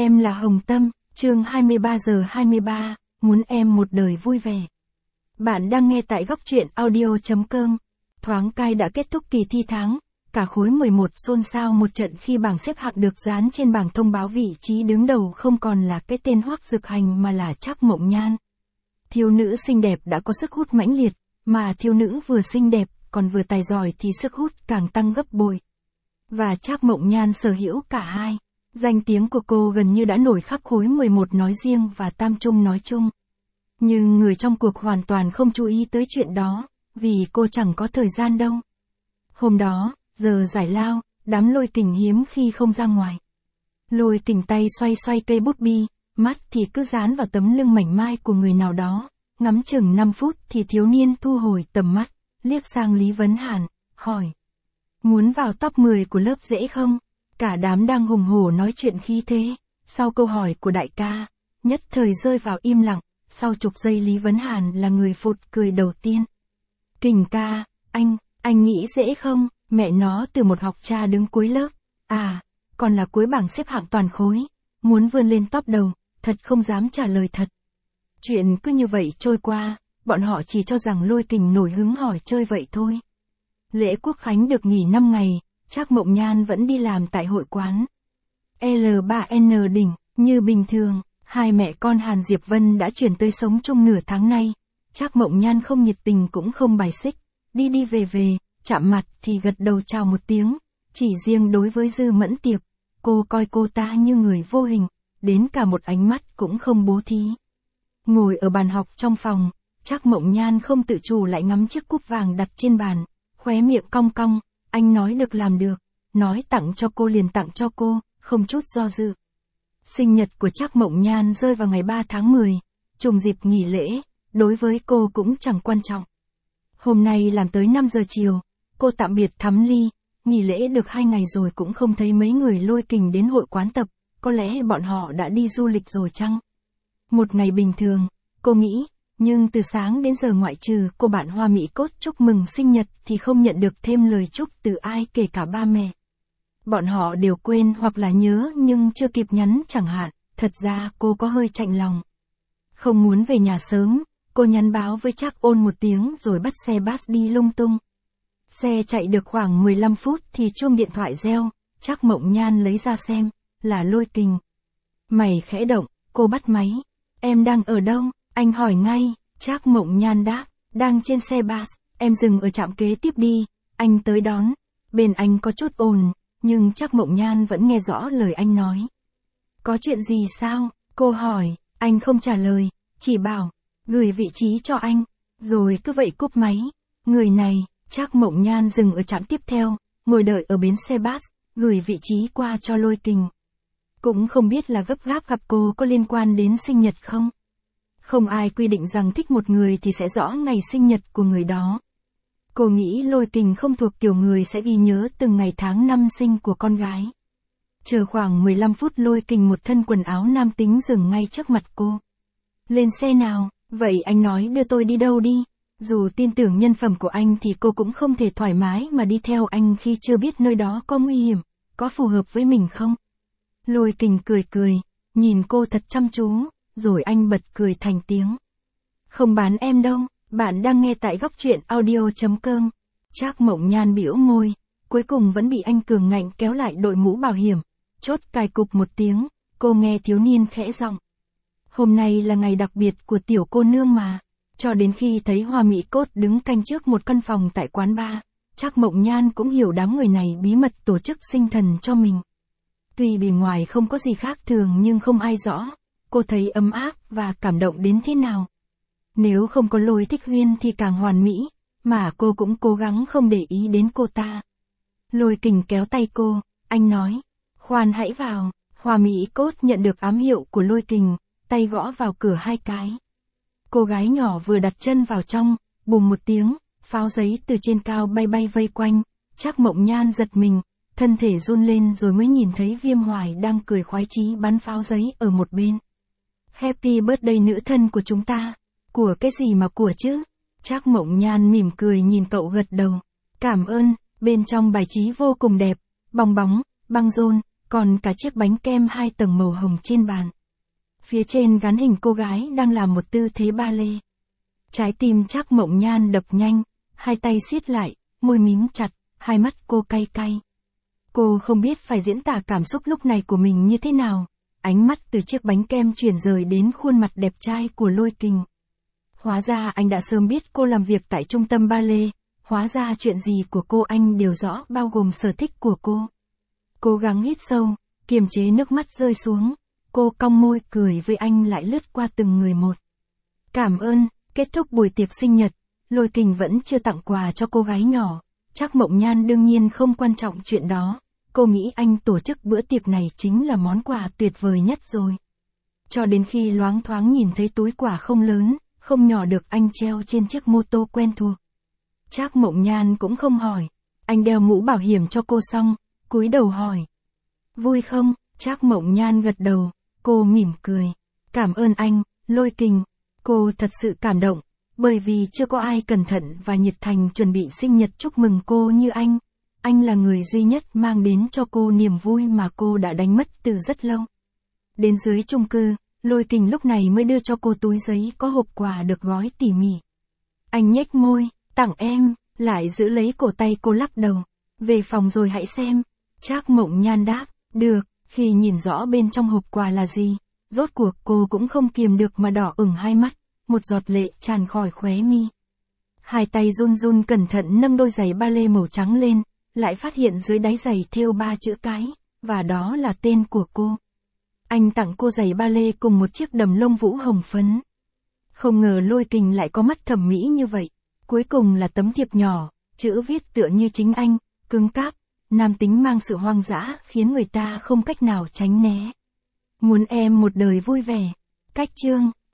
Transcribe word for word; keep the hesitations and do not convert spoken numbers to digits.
Em là Hồng Tâm, chương hai mươi ba giờ hai mươi ba, muốn em một đời vui vẻ. Bạn đang nghe tại góc truyện audio chấm com. Thoáng cai đã kết thúc kỳ thi tháng, cả khối mười một xôn xao một trận khi bảng xếp hạng được dán trên bảng thông báo vị trí đứng đầu không còn là cái tên Hoắc Dực Hành mà là Trác Mộng Nhan. Thiếu nữ xinh đẹp đã có sức hút mãnh liệt, mà thiếu nữ vừa xinh đẹp, còn vừa tài giỏi thì sức hút càng tăng gấp bội. Và Trác Mộng Nhan sở hữu cả hai. Danh tiếng của cô gần như đã nổi khắp khối mười một nói riêng và Tam Trung nói chung. Nhưng người trong cuộc hoàn toàn không chú ý tới chuyện đó, vì cô chẳng có thời gian đâu. Hôm đó, giờ giải lao, đám Lôi Kình hiếm khi không ra ngoài. Lôi Kình tay xoay xoay cây bút bi, mắt thì cứ dán vào tấm lưng mảnh mai của người nào đó, ngắm chừng năm phút thì thiếu niên thu hồi tầm mắt, liếc sang Lý Vấn Hàn, hỏi. Muốn vào top mười của lớp dễ không? Cả đám đang hùng hổ nói chuyện khí thế, sau câu hỏi của đại ca, nhất thời rơi vào im lặng, sau chục giây Lý Vấn Hàn là người phụt cười đầu tiên. Kình ca, anh, anh nghĩ dễ không? Mẹ nó từ một học trò đứng cuối lớp, à, còn là cuối bảng xếp hạng toàn khối, muốn vươn lên top đầu, thật không dám trả lời thật. Chuyện cứ như vậy trôi qua, bọn họ chỉ cho rằng Lôi Kình nổi hứng hỏi chơi vậy thôi. Lễ Quốc Khánh được nghỉ năm ngày, Trác Mộng Nhan vẫn đi làm tại hội quán L ba N đỉnh, như bình thường, hai mẹ con Hàn Diệp Vân đã chuyển tới sống chung nửa tháng nay. Trác Mộng Nhan không nhiệt tình cũng không bài xích, đi đi về về, chạm mặt thì gật đầu chào một tiếng, chỉ riêng đối với Dư Mẫn Tiệp, cô coi cô ta như người vô hình, đến cả một ánh mắt cũng không bố thí. Ngồi ở bàn học trong phòng, Trác Mộng Nhan không tự chủ lại ngắm chiếc cúp vàng đặt trên bàn, khóe miệng cong cong. Anh nói được làm được, nói tặng cho cô liền tặng cho cô, không chút do dự. Sinh nhật của Trác Mộng Nhan rơi vào ngày ba tháng mười, trùng dịp nghỉ lễ, đối với cô cũng chẳng quan trọng. Hôm nay làm tới năm giờ chiều, cô tạm biệt Thắm Ly, nghỉ lễ được hai ngày rồi cũng không thấy mấy người Lôi Kình đến hội quán tập, có lẽ bọn họ đã đi du lịch rồi chăng? Một ngày bình thường, cô nghĩ. Nhưng từ sáng đến giờ ngoại trừ cô bạn Hoa Mỹ Cốt chúc mừng sinh nhật thì không nhận được thêm lời chúc từ ai kể cả ba mẹ. Bọn họ đều quên hoặc là nhớ nhưng chưa kịp nhắn chẳng hạn, thật ra cô có hơi chạnh lòng. Không muốn về nhà sớm, cô nhắn báo với Trác Ôn một tiếng rồi bắt xe bus đi lung tung. Xe chạy được khoảng mười lăm phút thì chuông điện thoại reo, Trác Mộng Nhan lấy ra xem, là Lôi Kình. Mày khẽ động, cô bắt máy. Em đang ở đâu? Anh hỏi ngay, Trác Mộng Nhan đáp, đang trên xe bus, em dừng ở trạm kế tiếp đi, anh tới đón. Bên anh có chút ồn, nhưng Trác Mộng Nhan vẫn nghe rõ lời anh nói. Có chuyện gì sao? Cô hỏi, anh không trả lời, chỉ bảo, gửi vị trí cho anh, rồi cứ vậy cúp máy. Người này, Trác Mộng Nhan dừng ở trạm tiếp theo, ngồi đợi ở bến xe bus, gửi vị trí qua cho Lôi Kình. Cũng không biết là gấp gáp gặp cô có liên quan đến sinh nhật không? Không ai quy định rằng thích một người thì sẽ rõ ngày sinh nhật của người đó. Cô nghĩ Lôi Kình không thuộc kiểu người sẽ ghi nhớ từng ngày tháng năm sinh của con gái. Chờ khoảng mười lăm phút Lôi Kình một thân quần áo nam tính dừng ngay trước mặt cô. Lên xe nào, vậy anh nói đưa tôi đi đâu đi. Dù tin tưởng nhân phẩm của anh thì cô cũng không thể thoải mái mà đi theo anh khi chưa biết nơi đó có nguy hiểm, có phù hợp với mình không. Lôi Kình cười cười, nhìn cô thật chăm chú. Rồi anh bật cười thành tiếng. Không bán em đâu, bạn đang nghe tại góc truyện audio chấm com. Trác Mộng Nhan bĩu môi, cuối cùng vẫn bị anh cường ngạnh kéo lại đội mũ bảo hiểm. Chốt cài cục một tiếng, cô nghe thiếu niên khẽ giọng. Hôm nay là ngày đặc biệt của tiểu cô nương mà. Cho đến khi thấy Hoa Mỹ Cốt đứng canh trước một căn phòng tại quán bar, Trác Mộng Nhan cũng hiểu đám người này bí mật tổ chức sinh thần cho mình. Tuy bề ngoài không có gì khác thường nhưng không ai rõ. Cô thấy ấm áp và cảm động đến thế nào. Nếu không có Lôi Thích Huyên thì càng hoàn mỹ, mà cô cũng cố gắng không để ý đến cô ta. Lôi Kình kéo tay cô, anh nói, khoan hãy vào. Hoa Mỹ Cốt nhận được ám hiệu của Lôi Kình, tay gõ vào cửa hai cái. Cô gái nhỏ vừa đặt chân vào trong, bùm một tiếng, pháo giấy từ trên cao bay bay vây quanh. Trác Mộng Nhan giật mình, thân thể run lên rồi mới nhìn thấy Viêm Hoài đang cười khoái chí bắn pháo giấy ở một bên. Happy birthday nữ thân của chúng ta. Của cái gì mà của chứ? Trác Mộng Nhan mỉm cười nhìn cậu gật đầu. Cảm ơn, bên trong bài trí vô cùng đẹp, bong bóng, băng rôn, còn cả chiếc bánh kem hai tầng màu hồng trên bàn. Phía trên gắn hình cô gái đang làm một tư thế ba lê. Trái tim Trác Mộng Nhan đập nhanh, hai tay siết lại, môi mím chặt, hai mắt cô cay cay. Cô không biết phải diễn tả cảm xúc lúc này của mình như thế nào. Ánh mắt từ chiếc bánh kem chuyển rời đến khuôn mặt đẹp trai của Lôi Kình. Hóa ra anh đã sớm biết cô làm việc tại trung tâm ba lê, hóa ra chuyện gì của cô anh đều rõ, bao gồm sở thích của cô. Cố gắng hít sâu, kiềm chế nước mắt rơi xuống, cô cong môi cười với anh lại lướt qua từng người một. Cảm ơn. Kết thúc buổi tiệc sinh nhật, Lôi Kình vẫn chưa tặng quà cho cô gái nhỏ. Trác Mộng Nhan đương nhiên không quan trọng chuyện đó, cô nghĩ anh tổ chức bữa tiệc này chính là món quà tuyệt vời nhất rồi. Cho đến khi loáng thoáng nhìn thấy túi quà không lớn, không nhỏ được anh treo trên chiếc mô tô quen thuộc. Trác Mộng Nhan cũng không hỏi, anh đeo mũ bảo hiểm cho cô xong, cúi đầu hỏi. Vui không? Trác Mộng Nhan gật đầu, cô mỉm cười. Cảm ơn anh, Lôi Kình. Cô thật sự cảm động, bởi vì chưa có ai cẩn thận và nhiệt thành chuẩn bị sinh nhật chúc mừng cô như anh. Anh là người duy nhất mang đến cho cô niềm vui mà cô đã đánh mất từ rất lâu. Đến dưới chung cư, Lôi Kình lúc này mới đưa cho cô túi giấy có hộp quà được gói tỉ mỉ. Anh nhếch môi, tặng em, lại giữ lấy cổ tay cô lắc đầu. Về phòng rồi hãy xem. Trác Mộng Nhan đáp, được. Khi nhìn rõ bên trong hộp quà là gì, rốt cuộc cô cũng không kiềm được mà đỏ ửng hai mắt, một giọt lệ tràn khỏi khóe mi. Hai tay run run cẩn thận nâng đôi giày ba lê màu trắng lên, lại phát hiện dưới đáy giày thêu ba chữ cái, và đó là tên của cô. Anh tặng cô giày ba lê cùng một chiếc đầm lông vũ hồng phấn. Không ngờ Lôi Kình lại có mắt thẩm mỹ như vậy. Cuối cùng là tấm thiệp nhỏ, chữ viết tựa như chính anh, cứng cáp, nam tính mang sự hoang dã khiến người ta không cách nào tránh né. Muốn em một đời vui vẻ. Cách chương